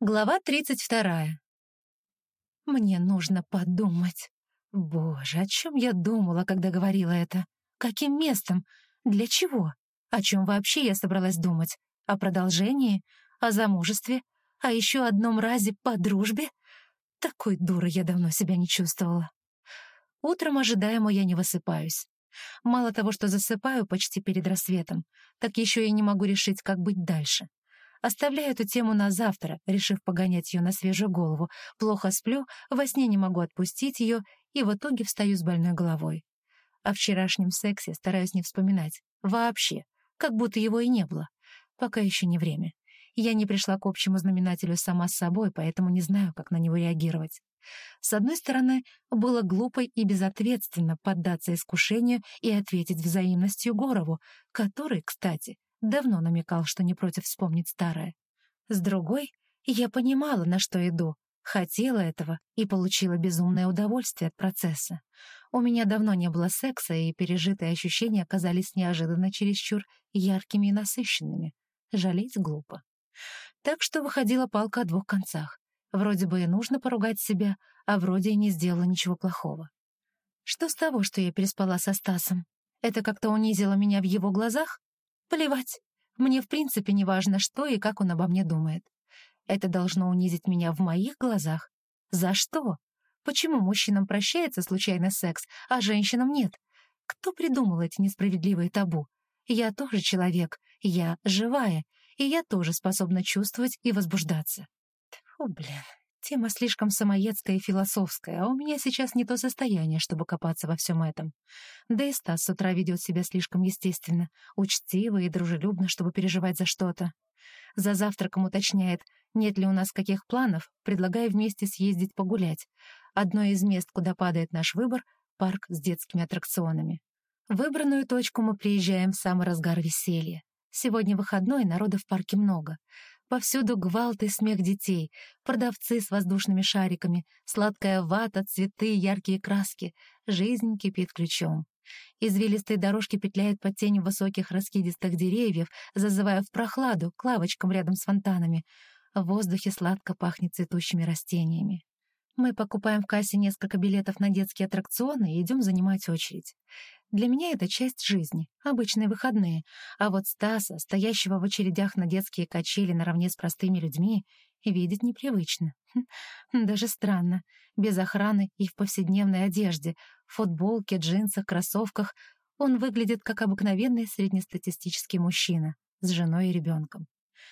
Глава 32. Мне нужно подумать. Боже, о чем я думала, когда говорила это? Каким местом? Для чего? О чем вообще я собралась думать? О продолжении? О замужестве? О еще одном разе по дружбе? Такой дурой я давно себя не чувствовала. Утром ожидаемо я не высыпаюсь. Мало того, что засыпаю почти перед рассветом, так еще и не могу решить, как быть дальше. Оставляю эту тему на завтра, решив погонять ее на свежую голову. Плохо сплю, во сне не могу отпустить ее, и в итоге встаю с больной головой. О вчерашнем сексе стараюсь не вспоминать. Вообще. Как будто его и не было. Пока еще не время. Я не пришла к общему знаменателю сама с собой, поэтому не знаю, как на него реагировать. С одной стороны, было глупо и безответственно поддаться искушению и ответить взаимностью Горову, который, кстати, давно намекал, что не против вспомнить старое. С другой, я понимала, на что иду, хотела этого и получила безумное удовольствие от процесса. У меня давно не было секса, и пережитые ощущения оказались неожиданно чересчур яркими и насыщенными. Жалеть глупо. Так что выходила палка о двух концах. Вроде бы и нужно поругать себя, а вроде и не сделала ничего плохого. Что с того, что я переспала со Стасом? Это как-то унизило меня в его глазах? Плевать. Мне в принципе не важно, что и как он обо мне думает. Это должно унизить меня в моих глазах. За что? Почему мужчинам прощается случайный секс, а женщинам нет? Кто придумал эти несправедливые табу? Я тоже человек, я живая, и я тоже способна чувствовать и возбуждаться. Тьфу, блин, тема слишком самоедская и философская, а у меня сейчас не то состояние, чтобы копаться во всем этом. Да и Стас с утра ведет себя слишком естественно, учтиво и дружелюбно, чтобы переживать за что-то. За завтраком уточняет, нет ли у нас каких планов, предлагая вместе съездить погулять. Одно из мест, куда падает наш выбор — парк с детскими аттракционами. В выбранную точку мы приезжаем в самый разгар веселья. Сегодня выходной, народа в парке много. Повсюду гвалт и смех детей, продавцы с воздушными шариками, сладкая вата, цветы, яркие краски. Жизнь кипит ключом. Извилистые дорожки петляют под тенью высоких раскидистых деревьев, зазывая в прохладу к лавочкам рядом с фонтанами. В воздухе сладко пахнет цветущими растениями. Мы покупаем в кассе несколько билетов на детские аттракционы и идем занимать очередь. Для меня это часть жизни, обычные выходные, а вот Стаса, стоящего в очередях на детские качели наравне с простыми людьми, видеть непривычно. Даже странно. Без охраны и в повседневной одежде, в футболке, джинсах, кроссовках, он выглядит как обыкновенный среднестатистический мужчина с женой и ребенком.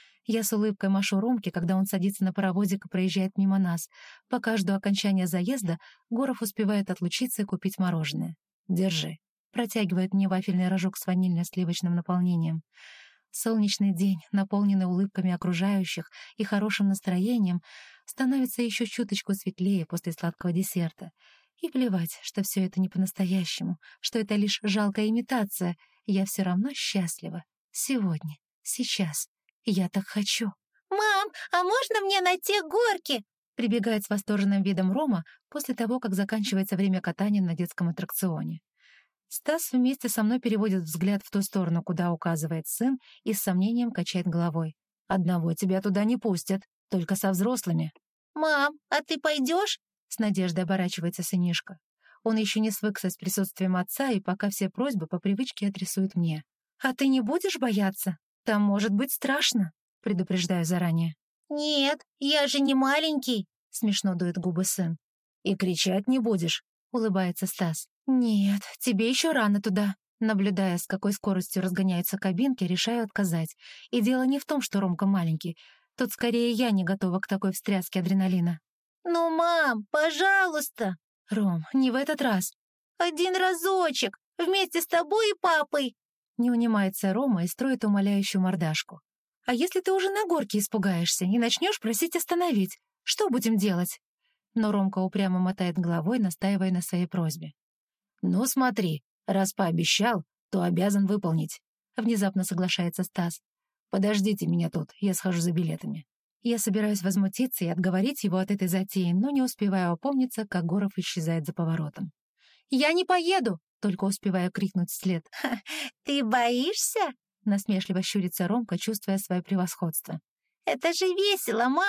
Я с улыбкой машу Ромке, когда он садится на паровозик и проезжает мимо нас. Пока жду окончания заезда, Горов успевает отлучиться и купить мороженое. «Держи». Протягивает мне вафельный рожок с ванильно-сливочным наполнением. Солнечный день, наполненный улыбками окружающих и хорошим настроением, становится еще чуточку светлее после сладкого десерта. И плевать, что все это не по-настоящему, что это лишь жалкая имитация, я все равно счастлива. Сегодня, сейчас. Я так хочу. «Мам, а можно мне на те горки?» Прибегает с восторженным видом Рома после того, как заканчивается время катания на детском аттракционе. Стас вместе со мной переводит взгляд в ту сторону, куда указывает сын, и с сомнением качает головой. «Одного тебя туда не пустят, только со взрослыми». «Мам, а ты пойдешь?» С надеждой оборачивается сынишка. Он еще не свыкся с присутствием отца, и пока все просьбы по привычке адресует мне. «А ты не будешь бояться? Там может быть страшно», — предупреждаю заранее. «Нет, я же не маленький», — смешно дует губы сын. «И кричать не будешь?» — улыбается Стас. «Нет, тебе еще рано туда». Наблюдая, с какой скоростью разгоняются кабинки, решаю отказать. И дело не в том, что Ромка маленький. Тут скорее я не готова к такой встряске адреналина. «Ну, мам, пожалуйста!» «Ром, не в этот раз!» «Один разочек, вместе с тобой и папой!» Не унимается Рома и строит умоляющую мордашку. «А если ты уже на горке испугаешься и начнешь просить остановить? Что будем делать?» Но Ромка упрямо мотает головой, настаивая на своей просьбе. «Ну смотри, раз пообещал, то обязан выполнить», — внезапно соглашается Стас. «Подождите меня тут, я схожу за билетами». Я собираюсь возмутиться и отговорить его от этой затеи, но не успеваю опомниться, как Горов исчезает за поворотом. «Я не поеду!» — только успеваю крикнуть вслед. «Ты боишься?» — насмешливо щурится Ромка, чувствуя свое превосходство. «Это же весело, мам!»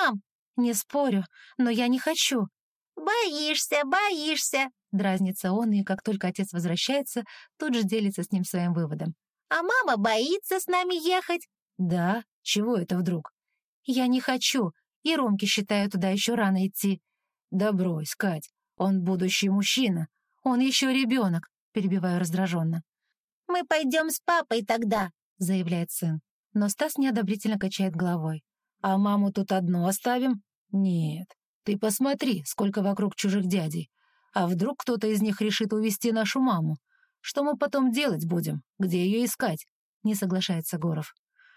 Не спорю, но я не хочу. «Боишься, боишься!» — дразнится он, и как только отец возвращается, тут же делится с ним своим выводом. «А мама боится с нами ехать!» «Да? Чего это вдруг?» «Я не хочу, и Ромке, считаю, туда еще рано идти». «Да брось, Кать, он будущий мужчина, он еще ребенок», — перебиваю раздраженно. «Мы пойдем с папой тогда», — заявляет сын. Но Стас неодобрительно качает головой. «А маму тут одну оставим?» «Нет, ты посмотри, сколько вокруг чужих дядей. А вдруг кто-то из них решит увести нашу маму? Что мы потом делать будем? Где ее искать?» — не соглашается Горов.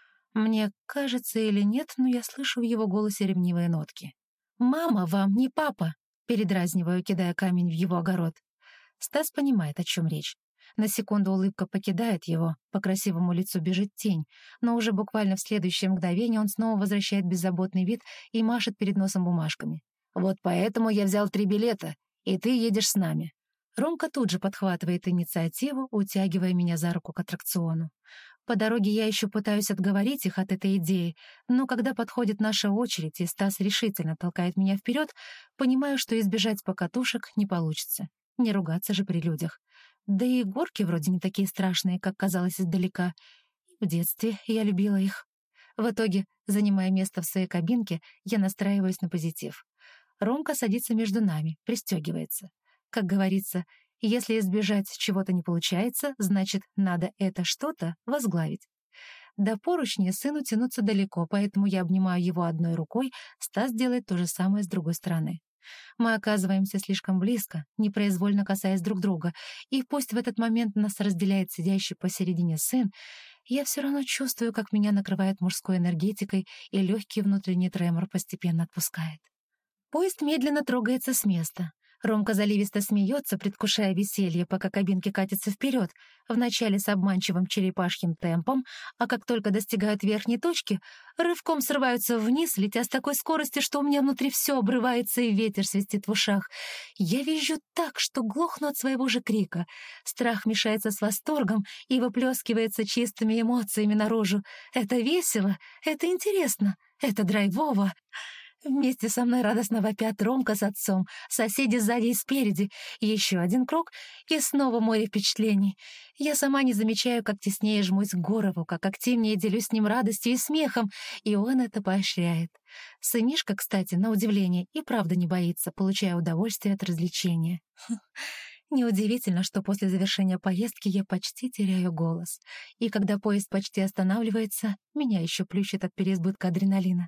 Мне кажется или нет, но я слышу в его голосе ревнивые нотки. «Мама вам не папа!» — передразниваю, кидая камень в его огород. Стас понимает, о чем речь. На секунду улыбка покидает его, по красивому лицу бежит тень, но уже буквально в следующее мгновение он снова возвращает беззаботный вид и машет перед носом бумажками. «Вот поэтому я взял 3 билета, и ты едешь с нами». Ромка тут же подхватывает инициативу, утягивая меня за руку к аттракциону. По дороге я еще пытаюсь отговорить их от этой идеи, но когда подходит наша очередь, и Стас решительно толкает меня вперед, понимаю, что избежать покатушек не получится. Не ругаться же при людях. Да и горки вроде не такие страшные, как казалось издалека. В детстве я любила их. В итоге, занимая место в своей кабинке, я настраиваюсь на позитив. Ромка садится между нами, пристегивается. Как говорится, если избежать чего-то не получается, значит, надо это что-то возглавить. До поручня сыну тянуться далеко, поэтому я обнимаю его одной рукой, Стас делает то же самое с другой стороны. Мы оказываемся слишком близко, непроизвольно касаясь друг друга, и пусть в этот момент нас разделяет сидящий посередине сын, я все равно чувствую, как меня накрывает мужской энергетикой, и легкий внутренний тремор постепенно отпускает. Поезд медленно трогается с места. Ромка заливисто смеется, предвкушая веселье, пока кабинки катятся вперед, вначале с обманчивым черепашьим темпом, а как только достигают верхней точки, рывком срываются вниз, летя с такой скоростью, что у меня внутри все обрывается и ветер свистит в ушах. Я визжу так, что глохну от своего же крика. Страх мешается с восторгом и выплескивается чистыми эмоциями наружу. Это весело, это интересно, это драйвово. Вместе со мной радостно вопят Ромка с отцом, соседи сзади и спереди, еще один круг, и снова море впечатлений. Я сама не замечаю, как теснее жмусь к Горову, как активнее делюсь с ним радостью и смехом, и он это поощряет. Сынишка, кстати, на удивление, и правда не боится, получая удовольствие от развлечения. Неудивительно, что после завершения поездки я почти теряю голос. И когда поезд почти останавливается, меня еще плющит от переизбытка адреналина.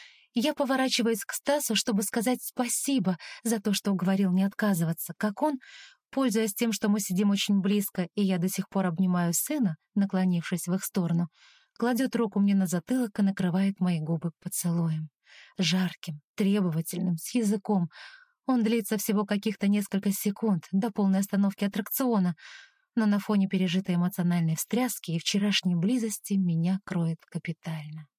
Я поворачиваюсь к Стасу, чтобы сказать спасибо за то, что уговорил не отказываться, как он, пользуясь тем, что мы сидим очень близко, и я до сих пор обнимаю сына, наклонившись в их сторону, кладет руку мне на затылок и накрывает мои губы поцелуем. Жарким, требовательным, с языком. Он длится всего каких-то несколько секунд, до полной остановки аттракциона, но на фоне пережитой эмоциональной встряски и вчерашней близости меня кроет капитально.